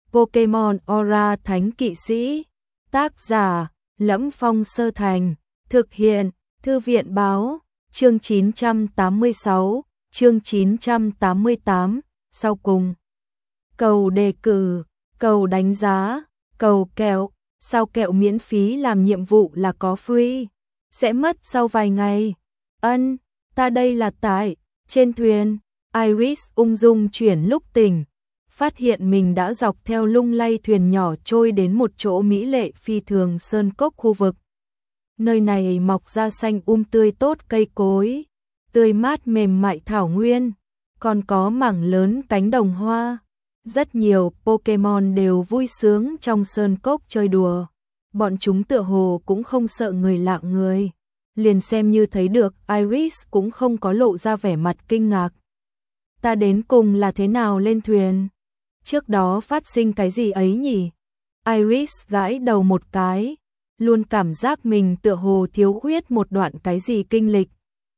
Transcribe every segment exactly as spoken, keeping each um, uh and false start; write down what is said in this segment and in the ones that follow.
Pokemon Aura Thánh Kỵ Sĩ. Tác giả: Lẫm Phong Sơ Thành. Thực hiện: Thư viện báo. Chương chín trăm tám mươi sáu, chương chín trăm tám mươi tám, sau cùng. Cầu đề cử, cầu đánh giá, cầu kẹo. Sao kẹo miễn phí làm nhiệm vụ là có free? Sẽ mất sau vài ngày. Ân, ta đây là tại trên thuyền. Iris ung dung chuyển lúc tỉnh, phát hiện mình đã dọc theo lung lay thuyền nhỏ trôi đến một chỗ mỹ lệ phi thường sơn cốc khu vực. Nơi này mọc ra xanh um tươi tốt cây cối, tươi mát mềm mại thảo nguyên, còn có mảng lớn cánh đồng hoa. Rất nhiều Pokemon đều vui sướng trong sơn cốc chơi đùa. Bọn chúng tựa hồ cũng không sợ người lạ người. Liền xem như thấy được, Iris cũng không có lộ ra vẻ mặt kinh ngạc. Ta đến cùng là thế nào lên thuyền? Trước đó phát sinh cái gì ấy nhỉ? Iris gãi đầu một cái, luôn cảm giác mình tựa hồ thiếu khuyết một đoạn cái gì kinh lịch.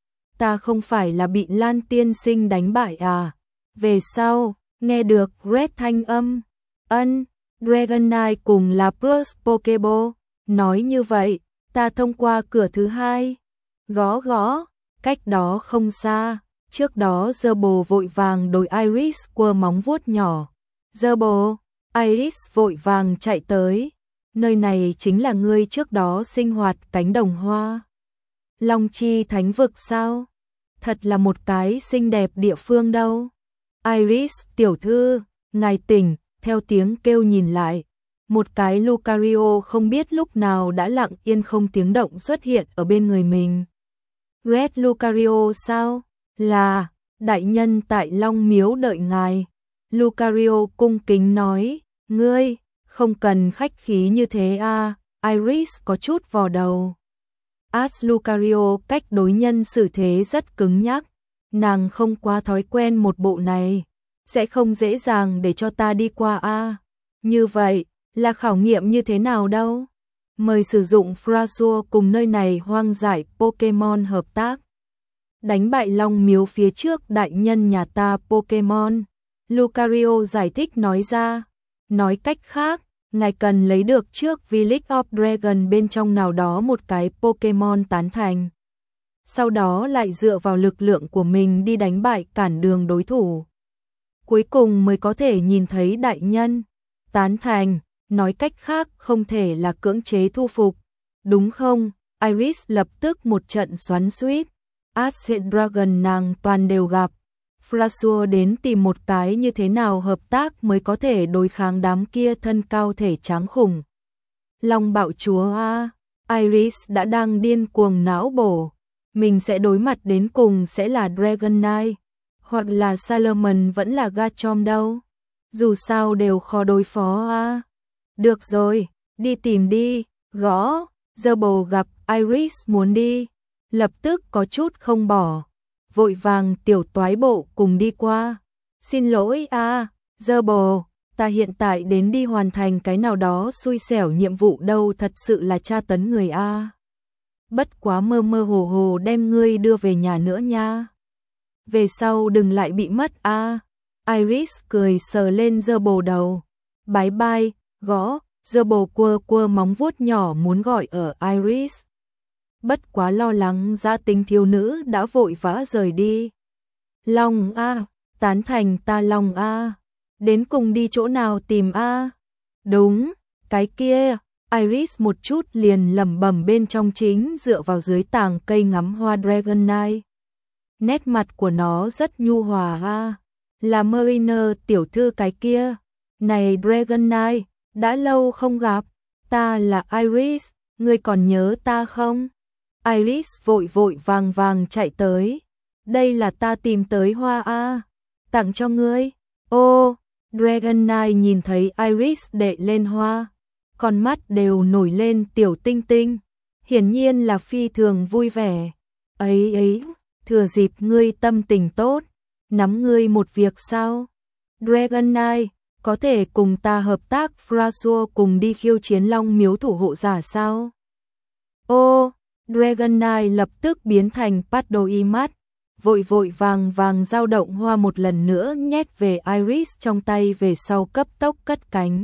Ta không phải là bị Lan tiên sinh đánh bại à? Về sau, nghe được Red thanh âm. Ân, Dragonite cùng là Bruce Pokeball. Nói như vậy, ta thông qua cửa thứ hai. Gõ gõ, cách đó không xa. Trước đó Zerbo vội vàng đối Iris quơ móng vuốt nhỏ. Zerbo, Iris vội vàng chạy tới. Nơi này chính là ngươi trước đó sinh hoạt cánh đồng hoa. Long Chi Thánh Vực sao? Thật là một cái xinh đẹp địa phương đâu. Iris tiểu thư, ngài tỉnh, theo tiếng kêu nhìn lại. Một cái Lucario không biết lúc nào đã lặng yên không tiếng động xuất hiện ở bên người mình. Red Lucario sao? Là, đại nhân tại Long Miếu đợi ngài. Lucario cung kính nói, ngươi, không cần khách khí như thế à, Iris có chút vò đầu. As Lucario cách đối nhân xử thế rất cứng nhắc, nàng không quá thói quen một bộ này, sẽ không dễ dàng để cho ta đi qua a. À. Như vậy, là khảo nghiệm như thế nào đâu? Mời sử dụng Frasua cùng nơi này hoang dại Pokemon hợp tác. Đánh bại Long Miếu phía trước đại nhân nhà ta Pokemon. Lucario giải thích nói ra. Nói cách khác, ngài cần lấy được trước Village of Dragon bên trong nào đó một cái Pokemon tán thành. Sau đó lại dựa vào lực lượng của mình đi đánh bại cản đường đối thủ. Cuối cùng mới có thể nhìn thấy đại nhân. Tán thành, nói cách khác không thể là cưỡng chế thu phục. Đúng không? Iris lập tức một trận xoắn xuýt. Acid Dragon nàng toàn đều gặp. Frasua đến tìm một cái như thế nào hợp tác mới có thể đối kháng đám kia thân cao thể tráng khủng. Long bạo chúa a, Iris đã đang điên cuồng não bổ. Mình sẽ đối mặt đến cùng sẽ là Dragonite, hoặc là Salomon vẫn là Garchomp đâu. Dù sao đều khó đối phó a. Được rồi, đi tìm đi, gõ. Zerbo gặp Iris muốn đi, lập tức có chút không bỏ. Vội vàng tiểu toái bộ cùng đi qua. Xin lỗi a, Zerbo, ta hiện tại đến đi hoàn thành cái nào đó xui xẻo nhiệm vụ đâu, thật sự là tra tấn người a. Bất quá mơ mơ hồ hồ đem ngươi đưa về nhà nữa nha. Về sau đừng lại bị mất a. Iris cười sờ lên Zerbo đầu. Bye bye, gõ. Zerbo quơ quơ móng vuốt nhỏ muốn gọi ở Iris. Bất quá lo lắng gia tính thiếu nữ đã vội vã rời đi. Long a, tán thành ta Long a. Đến cùng đi chỗ nào tìm a? Đúng, cái kia. Iris một chút liền lẩm bẩm bên trong chính dựa vào dưới tàng cây ngắm hoa Dragonite. Nét mặt của nó rất nhu hòa a. Là Mariner tiểu thư cái kia. Này Dragonite, đã lâu không gặp. Ta là Iris, ngươi còn nhớ ta không? Iris vội vội vàng vàng chạy tới. Đây là ta tìm tới hoa a, tặng cho ngươi. Ô, Dragonite nhìn thấy Iris đệ lên hoa, con mắt đều nổi lên tiểu tinh tinh, hiển nhiên là phi thường vui vẻ. Ấy ấy, thừa dịp ngươi tâm tình tốt, nắm ngươi một việc sao? Dragonite, có thể cùng ta hợp tác Frasua cùng đi khiêu chiến Long Miếu thủ hộ giả sao? Ô, Dragonite lập tức biến thành Padoimat, vội vội vàng vàng dao động hoa một lần nữa nhét về Iris trong tay về sau cấp tốc cất cánh.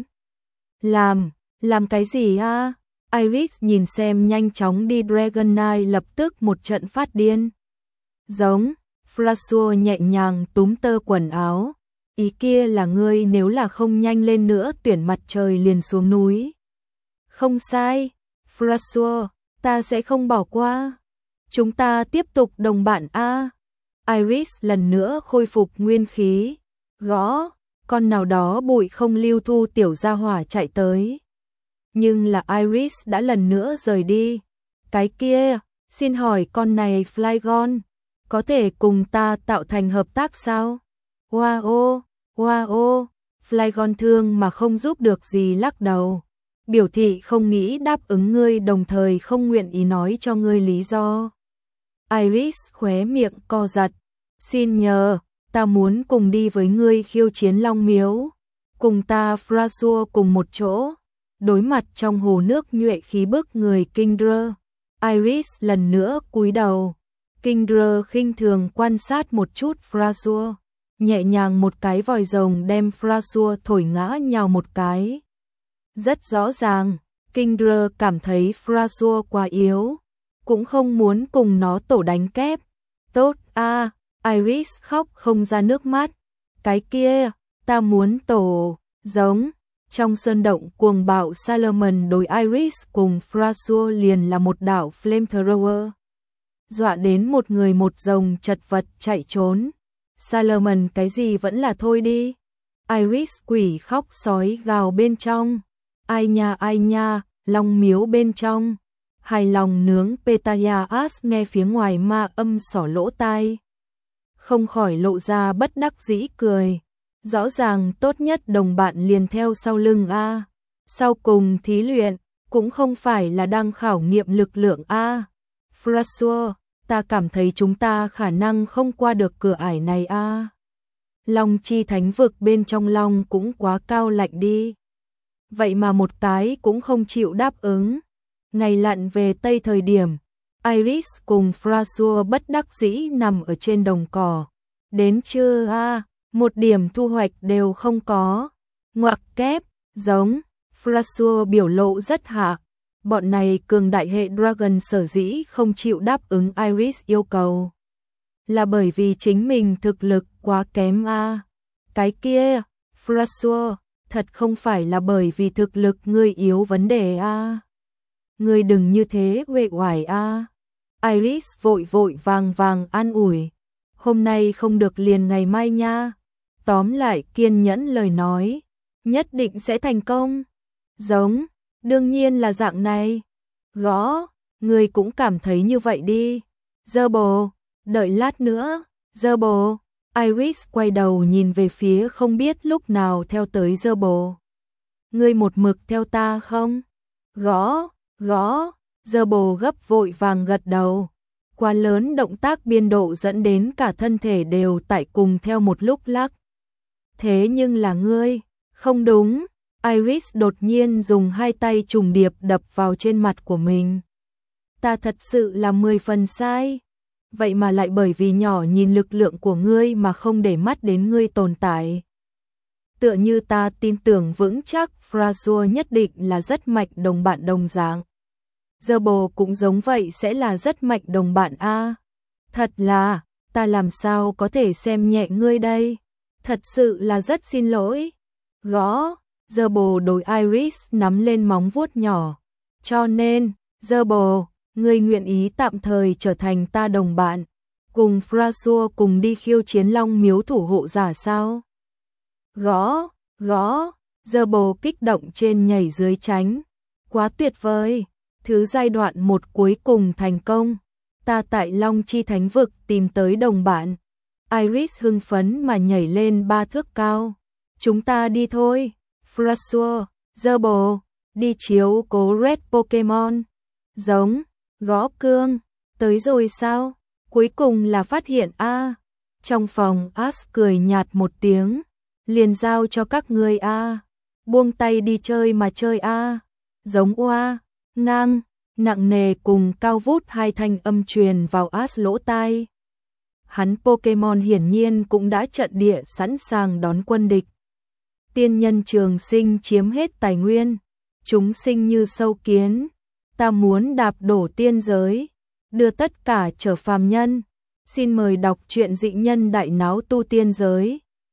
Làm, làm cái gì a? Iris nhìn xem nhanh chóng đi Dragonite lập tức một trận phát điên. Giống, François nhẹ nhàng túm tơ quần áo. Ý kia là ngươi nếu là không nhanh lên nữa tuyển mặt trời liền xuống núi. Không sai, François, ta sẽ không bỏ qua. Chúng ta tiếp tục đồng bạn a. Iris lần nữa khôi phục nguyên khí. Gõ, con nào đó bụi không lưu thu tiểu gia hỏa chạy tới. Nhưng là Iris đã lần nữa rời đi. Cái kia, xin hỏi con này Flygon, có thể cùng ta tạo thành hợp tác sao? Wow, wow, Flygon thương mà không giúp được gì lắc đầu. Biểu thị không nghĩ đáp ứng ngươi đồng thời không nguyện ý nói cho ngươi lý do. Iris khóe miệng co giật. Xin nhờ, ta muốn cùng đi với ngươi khiêu chiến Long Miếu. Cùng ta François cùng một chỗ. Đối mặt trong hồ nước nhuệ khí bức người Kingdra. Iris lần nữa cúi đầu. Kingdra khinh thường quan sát một chút François. Nhẹ nhàng một cái vòi rồng đem François thổi ngã nhào một cái. Rất rõ ràng, Kingdra cảm thấy François quá yếu. Cũng không muốn cùng nó tổ đánh kép. Tốt a, à, Iris khóc không ra nước mắt. Cái kia, ta muốn tổ, giống. Trong sơn động cuồng bạo Salomon đối Iris cùng François liền là một đảo flamethrower. Dọa đến một người một rồng chật vật chạy trốn. Salomon cái gì vẫn là thôi đi. Iris quỷ khóc sói gào bên trong. Ai nha ai nha, Long Miếu bên trong. Hài lòng nướng Petaias nghe phía ngoài ma âm xỏ lỗ tai. Không khỏi lộ ra bất đắc dĩ cười. Rõ ràng tốt nhất đồng bạn liền theo sau lưng a. Sau cùng thí luyện, cũng không phải là đang khảo nghiệm lực lượng a. François, ta cảm thấy chúng ta khả năng không qua được cửa ải này a. Long chi thánh vực bên trong long cũng quá cao lạnh đi. Vậy mà một cái cũng không chịu đáp ứng. Ngày lặn về tây thời điểm, Iris cùng François bất đắc dĩ nằm ở trên đồng cỏ. Đến trưa a, một điểm thu hoạch đều không có. Ngoặc kép, giống, François biểu lộ rất hạ. Bọn này cường đại hệ Dragon sở dĩ không chịu đáp ứng Iris yêu cầu. Là bởi vì chính mình thực lực quá kém a. Cái kia, François, thật không phải là bởi vì thực lực ngươi yếu vấn đề a. Ngươi đừng như thế uể oải a. Iris vội vội vàng vàng an ủi. Hôm nay không được liền ngày mai nha. Tóm lại kiên nhẫn lời nói. Nhất định sẽ thành công. Giống, đương nhiên là dạng này. Gõ, ngươi cũng cảm thấy như vậy đi. Dơ bồ, đợi lát nữa. Dơ bồ. Iris quay đầu nhìn về phía không biết lúc nào theo tới dơ bồ. Ngươi một mực theo ta không? Gõ, gõ, dơ bồ gấp vội vàng gật đầu. Quá lớn động tác biên độ dẫn đến cả thân thể đều tại cùng theo một lúc lắc. Thế nhưng là ngươi, không đúng. Iris đột nhiên dùng hai tay trùng điệp đập vào trên mặt của mình. Ta thật sự là mười phần sai. Vậy mà lại bởi vì nhỏ nhìn lực lượng của ngươi mà không để mắt đến ngươi tồn tại. Tựa như ta tin tưởng vững chắc François nhất định là rất mạnh đồng bạn đồng dạng. Giờ bồ cũng giống vậy sẽ là rất mạnh đồng bạn a. Thật là, ta làm sao có thể xem nhẹ ngươi đây. Thật sự là rất xin lỗi. Gõ, giờ bồ đối Iris nắm lên móng vuốt nhỏ. Cho nên, giờ bồ, ngươi nguyện ý tạm thời trở thành ta đồng bạn. Cùng François cùng đi khiêu chiến Long Miếu thủ hộ giả sao? Gõ, gõ, giờ bồ kích động trên nhảy dưới tránh. Quá tuyệt vời. Thứ giai đoạn một cuối cùng thành công. Ta tại Long Chi Thánh Vực tìm tới đồng bạn. Iris hưng phấn mà nhảy lên ba thước cao. Chúng ta đi thôi. François, dơ bồ, đi chiếu cố Red Pokemon. Giống, gõ cương, tới rồi sao? Cuối cùng là phát hiện a. À. Trong phòng Ash cười nhạt một tiếng. Liền giao cho các ngươi a. À. Buông tay đi chơi mà chơi a. À. Giống oa. Ngang, nặng nề cùng cao vút hai thanh âm truyền vào Ash lỗ tai. hắn Pokemon hiển nhiên cũng đã trận địa sẵn sàng đón quân địch. Tiên nhân trường sinh chiếm hết tài nguyên, chúng sinh như sâu kiến, ta muốn đạp đổ tiên giới, đưa tất cả trở phàm nhân. Xin mời đọc truyện Dị Nhân Đại Náo Tu Tiên Giới.